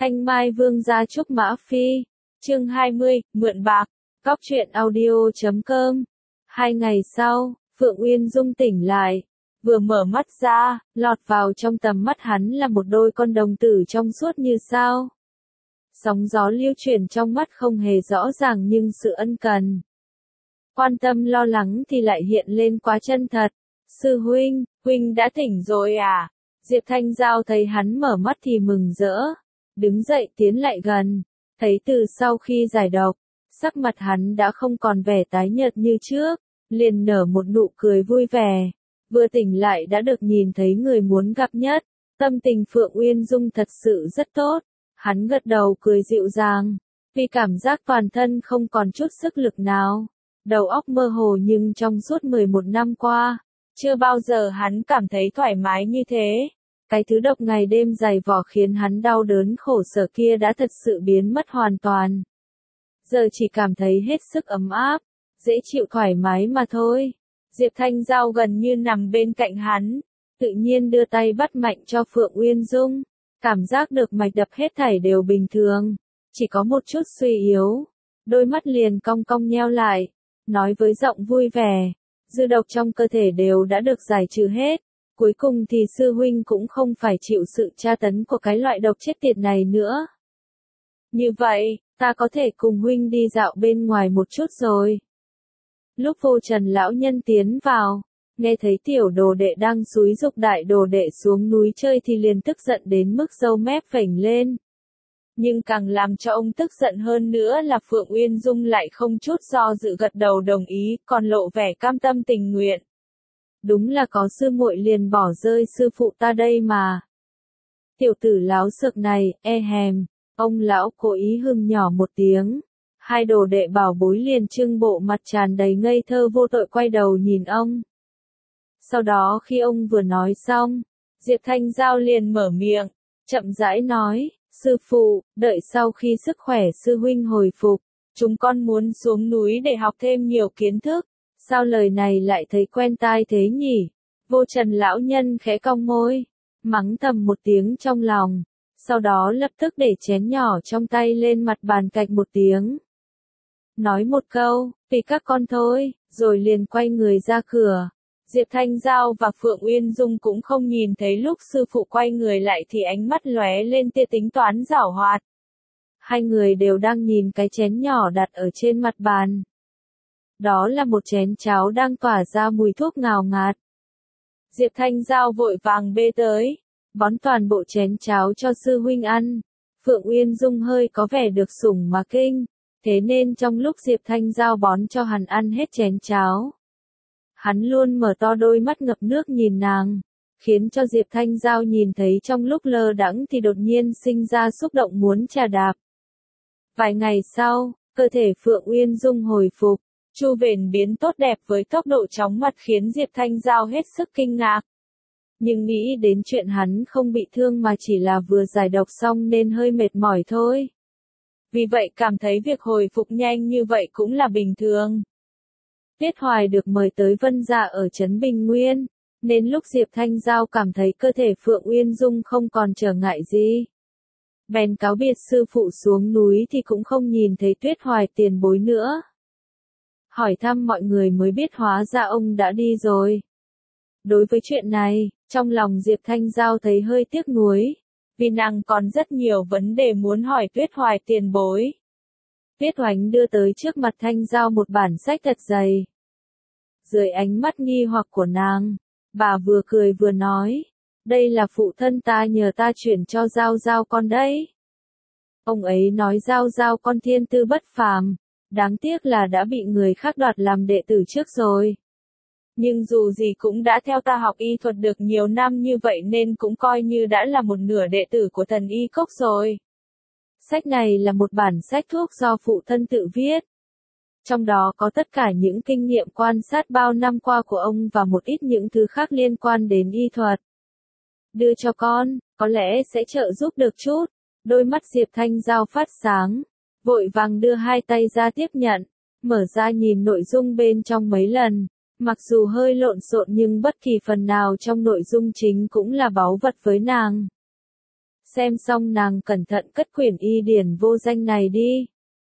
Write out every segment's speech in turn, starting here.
Thanh Mai Vương gia trúc Mã Phi. Chương 20, mượn bạc. Cóc truyện audio.com. 2 ngày sau, Phượng Uyên Dung tỉnh lại. Vừa mở mắt ra, lọt vào trong tầm mắt hắn là một đôi con đồng tử trong suốt như sao. Sóng gió lưu chuyển trong mắt không hề rõ ràng nhưng sự ân cần, quan tâm lo lắng thì lại hiện lên quá chân thật. Sư huynh, huynh đã tỉnh rồi à? Diệp Thanh Giao thấy hắn mở mắt thì mừng rỡ. Đứng dậy tiến lại gần. Thấy từ sau khi giải độc, sắc mặt hắn đã không còn vẻ tái nhợt như trước, liền nở một nụ cười vui vẻ. Vừa tỉnh lại đã được nhìn thấy người muốn gặp nhất. Tâm tình Phượng Uyên Dung thật sự rất tốt. Hắn gật đầu cười dịu dàng. Vì cảm giác toàn thân không còn chút sức lực nào. Đầu óc mơ hồ nhưng trong suốt 11 năm qua, chưa bao giờ hắn cảm thấy thoải mái như thế. Cái thứ độc ngày đêm dày vò khiến hắn đau đớn khổ sở kia đã thật sự biến mất hoàn toàn. Giờ chỉ cảm thấy hết sức ấm áp, dễ chịu thoải mái mà thôi. Diệp Thanh Giao gần như nằm bên cạnh hắn, tự nhiên đưa tay bắt mạnh cho Phượng Uyên Dung. Cảm giác được mạch đập hết thảy đều bình thường, chỉ có một chút suy yếu. Đôi mắt liền cong cong nheo lại, nói với giọng vui vẻ, dư độc trong cơ thể đều đã được giải trừ hết. Cuối cùng thì sư huynh cũng không phải chịu sự tra tấn của cái loại độc chết tiệt này nữa. Như vậy, ta có thể cùng huynh đi dạo bên ngoài một chút rồi. Lúc Vô Trần lão nhân tiến vào, nghe thấy tiểu đồ đệ đang xúi giục đại đồ đệ xuống núi chơi thì liền tức giận đến mức râu mép phểnh lên. Nhưng càng làm cho ông tức giận hơn nữa là Phượng Uyên Dung lại không chút do dự gật đầu đồng ý, còn lộ vẻ cam tâm tình nguyện. Đúng là có sư muội liền bỏ rơi sư phụ ta đây mà. Tiểu tử láo xược này, e hèm, ông lão cố ý hưng nhỏ một tiếng. Hai đồ đệ bảo bối liền trưng bộ mặt tràn đầy ngây thơ vô tội quay đầu nhìn ông. Sau đó khi ông vừa nói xong, Diệp Thanh Giao liền mở miệng, chậm rãi nói, sư phụ, đợi sau khi sức khỏe sư huynh hồi phục, chúng con muốn xuống núi để học thêm nhiều kiến thức. Sao lời này lại thấy quen tai thế nhỉ? Vô Trần lão nhân khẽ cong môi, mắng thầm một tiếng trong lòng, sau đó lập tức để chén nhỏ trong tay lên mặt bàn cạch một tiếng. Nói một câu, vì các con thôi, rồi liền quay người ra cửa. Diệp Thanh Giao và Phượng Uyên Dung cũng không nhìn thấy lúc sư phụ quay người lại thì ánh mắt lóe lên tia tính toán giảo hoạt. Hai người đều đang nhìn cái chén nhỏ đặt ở trên mặt bàn. Đó là một chén cháo đang tỏa ra mùi thuốc ngào ngạt. Diệp Thanh Giao vội vàng bê tới, bón toàn bộ chén cháo cho sư huynh ăn. Phượng Uyên Dung hơi có vẻ được sủng mà kinh, thế nên trong lúc Diệp Thanh Giao bón cho hắn ăn hết chén cháo, hắn luôn mở to đôi mắt ngập nước nhìn nàng, khiến cho Diệp Thanh Giao nhìn thấy trong lúc lơ đãng thì đột nhiên sinh ra xúc động muốn trà đạp. Vài ngày sau, cơ thể Phượng Uyên Dung hồi phục. Chu Vền biến tốt đẹp với tốc độ chóng mặt khiến Diệp Thanh Giao hết sức kinh ngạc. Nhưng nghĩ đến chuyện hắn không bị thương mà chỉ là vừa giải độc xong nên hơi mệt mỏi thôi. Vì vậy cảm thấy việc hồi phục nhanh như vậy cũng là bình thường. Tiết Hoài được mời tới Vân Dạ ở Trấn Bình Nguyên, nên lúc Diệp Thanh Giao cảm thấy cơ thể Phượng Uyên Dung không còn trở ngại gì. Bèn cáo biệt sư phụ xuống núi thì cũng không nhìn thấy Tiết Hoài tiền bối nữa. Hỏi thăm mọi người mới biết hóa ra ông đã đi rồi. Đối với chuyện này, trong lòng Diệp Thanh Giao thấy hơi tiếc nuối, vì nàng còn rất nhiều vấn đề muốn hỏi Tuyết Hoài tiền bối. Tuyết Hoánh đưa tới trước mặt Thanh Giao một bản sách thật dày. Dưới ánh mắt nghi hoặc của nàng, bà vừa cười vừa nói, đây là phụ thân ta nhờ ta chuyển cho Giao Giao con đấy. Ông ấy nói Giao Giao con thiên tư bất phàm. Đáng tiếc là đã bị người khác đoạt làm đệ tử trước rồi. Nhưng dù gì cũng đã theo ta học y thuật được nhiều năm như vậy nên cũng coi như đã là một nửa đệ tử của thần y cốc rồi. Sách này là một bản sách thuốc do phụ thân tự viết. Trong đó có tất cả những kinh nghiệm quan sát bao năm qua của ông và một ít những thứ khác liên quan đến y thuật. Đưa cho con, có lẽ sẽ trợ giúp được chút. Đôi mắt Diệp Thanh Giao phát sáng. Vội vàng đưa hai tay ra tiếp nhận, mở ra nhìn nội dung bên trong mấy lần, mặc dù hơi lộn xộn nhưng bất kỳ phần nào trong nội dung chính cũng là báu vật với nàng. Xem xong nàng cẩn thận cất quyển y điển vô danh này đi.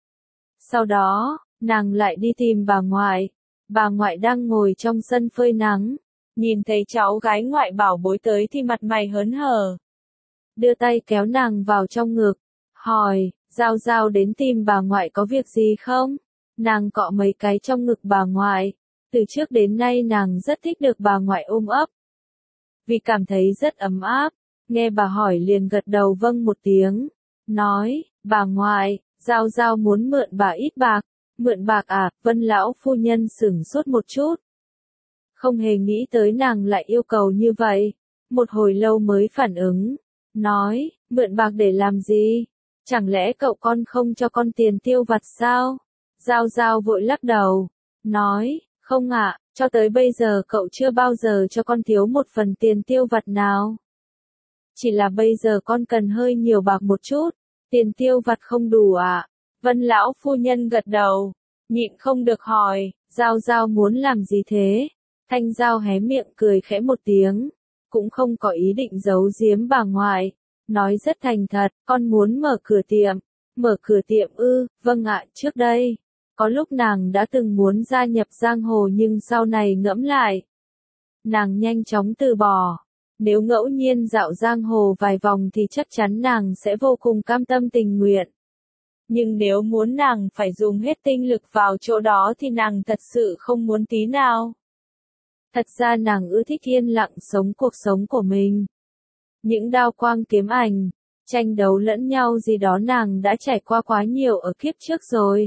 Sau đó, nàng lại đi tìm bà ngoại. Bà ngoại đang ngồi trong sân phơi nắng. Nhìn thấy cháu gái ngoại bảo bối tới thì mặt mày hớn hở. Đưa tay kéo nàng vào trong ngực. Hỏi, Giao Giao đến tìm bà ngoại có việc gì không? Nàng cọ mấy cái trong ngực bà ngoại. Từ trước đến nay nàng rất thích được bà ngoại ôm ấp. Vì cảm thấy rất ấm áp. Nghe bà hỏi liền gật đầu vâng một tiếng. Nói, bà ngoại, Giao Giao muốn mượn bà ít bạc. Mượn bạc à? Vân lão phu nhân sửng sốt một chút. Không hề nghĩ tới nàng lại yêu cầu như vậy. Một hồi lâu mới phản ứng. Nói, mượn bạc để làm gì? Chẳng lẽ cậu con không cho con tiền tiêu vặt sao? Giao Giao vội lắc đầu. Nói, không ạ, cho tới bây giờ cậu chưa bao giờ cho con thiếu một phần tiền tiêu vặt nào. Chỉ là bây giờ con cần hơi nhiều bạc một chút. Tiền tiêu vặt không đủ ạ. Vân lão phu nhân gật đầu. Nhịn không được hỏi, Giao Giao muốn làm gì thế? Thanh Giao hé miệng cười khẽ một tiếng. Cũng không có ý định giấu giếm bà ngoại. Nói rất thành thật, con muốn mở cửa tiệm. Mở cửa tiệm ư? Vâng ạ, trước đây. Có lúc nàng đã từng muốn gia nhập giang hồ nhưng sau này ngẫm lại. Nàng nhanh chóng từ bỏ. Nếu ngẫu nhiên dạo giang hồ vài vòng thì chắc chắn nàng sẽ vô cùng cam tâm tình nguyện. Nhưng nếu muốn nàng phải dùng hết tinh lực vào chỗ đó thì nàng thật sự không muốn tí nào. Thật ra nàng ưa thích yên lặng sống cuộc sống của mình. Những đao quang kiếm ảnh, tranh đấu lẫn nhau gì đó nàng đã trải qua quá nhiều ở kiếp trước rồi.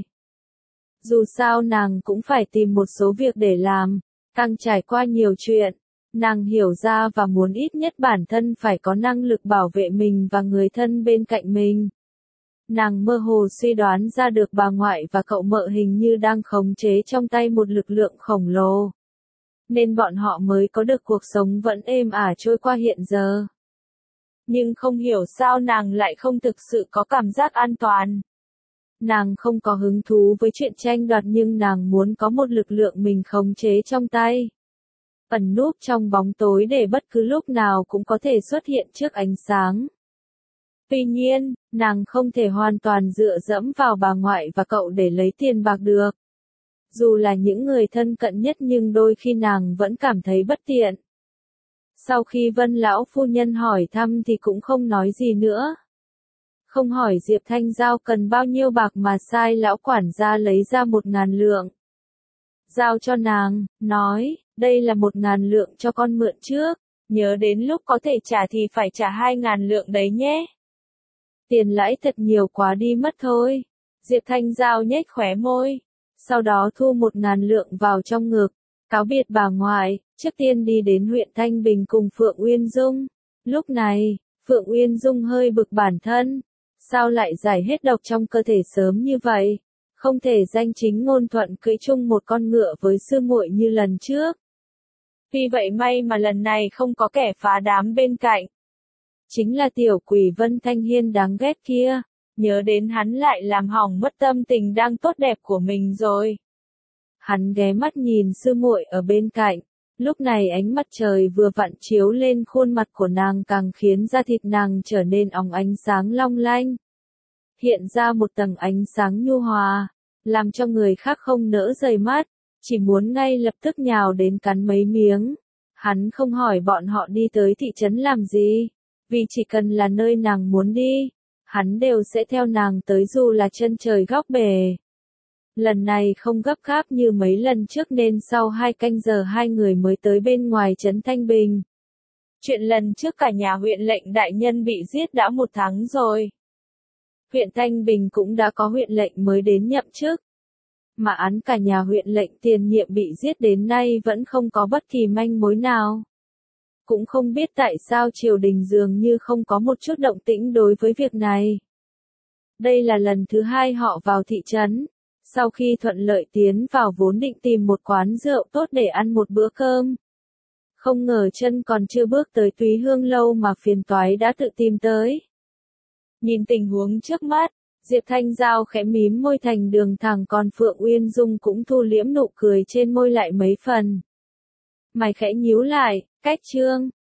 Dù sao nàng cũng phải tìm một số việc để làm, càng trải qua nhiều chuyện, nàng hiểu ra và muốn ít nhất bản thân phải có năng lực bảo vệ mình và người thân bên cạnh mình. Nàng mơ hồ suy đoán ra được bà ngoại và cậu mợ hình như đang khống chế trong tay một lực lượng khổng lồ. Nên bọn họ mới có được cuộc sống vẫn êm ả trôi qua hiện giờ. Nhưng không hiểu sao nàng lại không thực sự có cảm giác an toàn. Nàng không có hứng thú với chuyện tranh đoạt nhưng nàng muốn có một lực lượng mình khống chế trong tay. Ẩn núp trong bóng tối để bất cứ lúc nào cũng có thể xuất hiện trước ánh sáng. Tuy nhiên, nàng không thể hoàn toàn dựa dẫm vào bà ngoại và cậu để lấy tiền bạc được. Dù là những người thân cận nhất nhưng đôi khi nàng vẫn cảm thấy bất tiện. Sau khi Vân lão phu nhân hỏi thăm thì cũng không nói gì nữa. Không hỏi Diệp Thanh Giao cần bao nhiêu bạc mà sai lão quản gia lấy ra 1.000 lượng. Giao cho nàng, nói, đây là 1.000 lượng cho con mượn trước, nhớ đến lúc có thể trả thì phải trả 2.000 lượng đấy nhé. Tiền lãi thật nhiều quá đi mất thôi. Diệp Thanh Giao nhếch khóe môi, sau đó thu 1.000 lượng vào trong ngực, cáo biệt bà ngoại, trước tiên đi đến huyện Thanh Bình cùng Phượng Uyên Dung. Lúc này, Phượng Uyên Dung hơi bực bản thân, sao lại giải hết độc trong cơ thể sớm như vậy, không thể danh chính ngôn thuận cưỡi chung một con ngựa với sư muội như lần trước. Vì vậy may mà lần này không có kẻ phá đám bên cạnh. Chính là tiểu quỷ Vân Thanh Hiên đáng ghét kia, nhớ đến hắn lại làm hỏng mất tâm tình đang tốt đẹp của mình rồi. Hắn ghé mắt nhìn sư muội ở bên cạnh, lúc này ánh mặt trời vừa vặn chiếu lên khuôn mặt của nàng càng khiến da thịt nàng trở nên óng ánh sáng long lanh. Hiện ra một tầng ánh sáng nhu hòa, làm cho người khác không nỡ rời mắt, chỉ muốn ngay lập tức nhào đến cắn mấy miếng. Hắn không hỏi bọn họ đi tới thị trấn làm gì, vì chỉ cần là nơi nàng muốn đi, hắn đều sẽ theo nàng tới dù là chân trời góc bể. Lần này không gấp gáp như mấy lần trước nên sau 2 canh giờ hai người mới tới bên ngoài trấn Thanh Bình. Chuyện lần trước cả nhà huyện lệnh đại nhân bị giết đã 1 tháng rồi. Huyện Thanh Bình cũng đã có huyện lệnh mới đến nhậm chức. Mà án cả nhà huyện lệnh tiền nhiệm bị giết đến nay vẫn không có bất kỳ manh mối nào. Cũng không biết tại sao triều đình dường như không có một chút động tĩnh đối với việc này. Đây là lần thứ 2 họ vào thị trấn. Sau khi thuận lợi tiến vào vốn định tìm một quán rượu tốt để ăn một bữa cơm. Không ngờ chân còn chưa bước tới Túy Hương lâu mà phiền toái đã tự tìm tới. Nhìn tình huống trước mắt, Diệp Thanh Giao khẽ mím môi thành đường thẳng còn Phượng Uyên Dung cũng thu liễm nụ cười trên môi lại mấy phần. Mày khẽ nhíu lại, cách trương,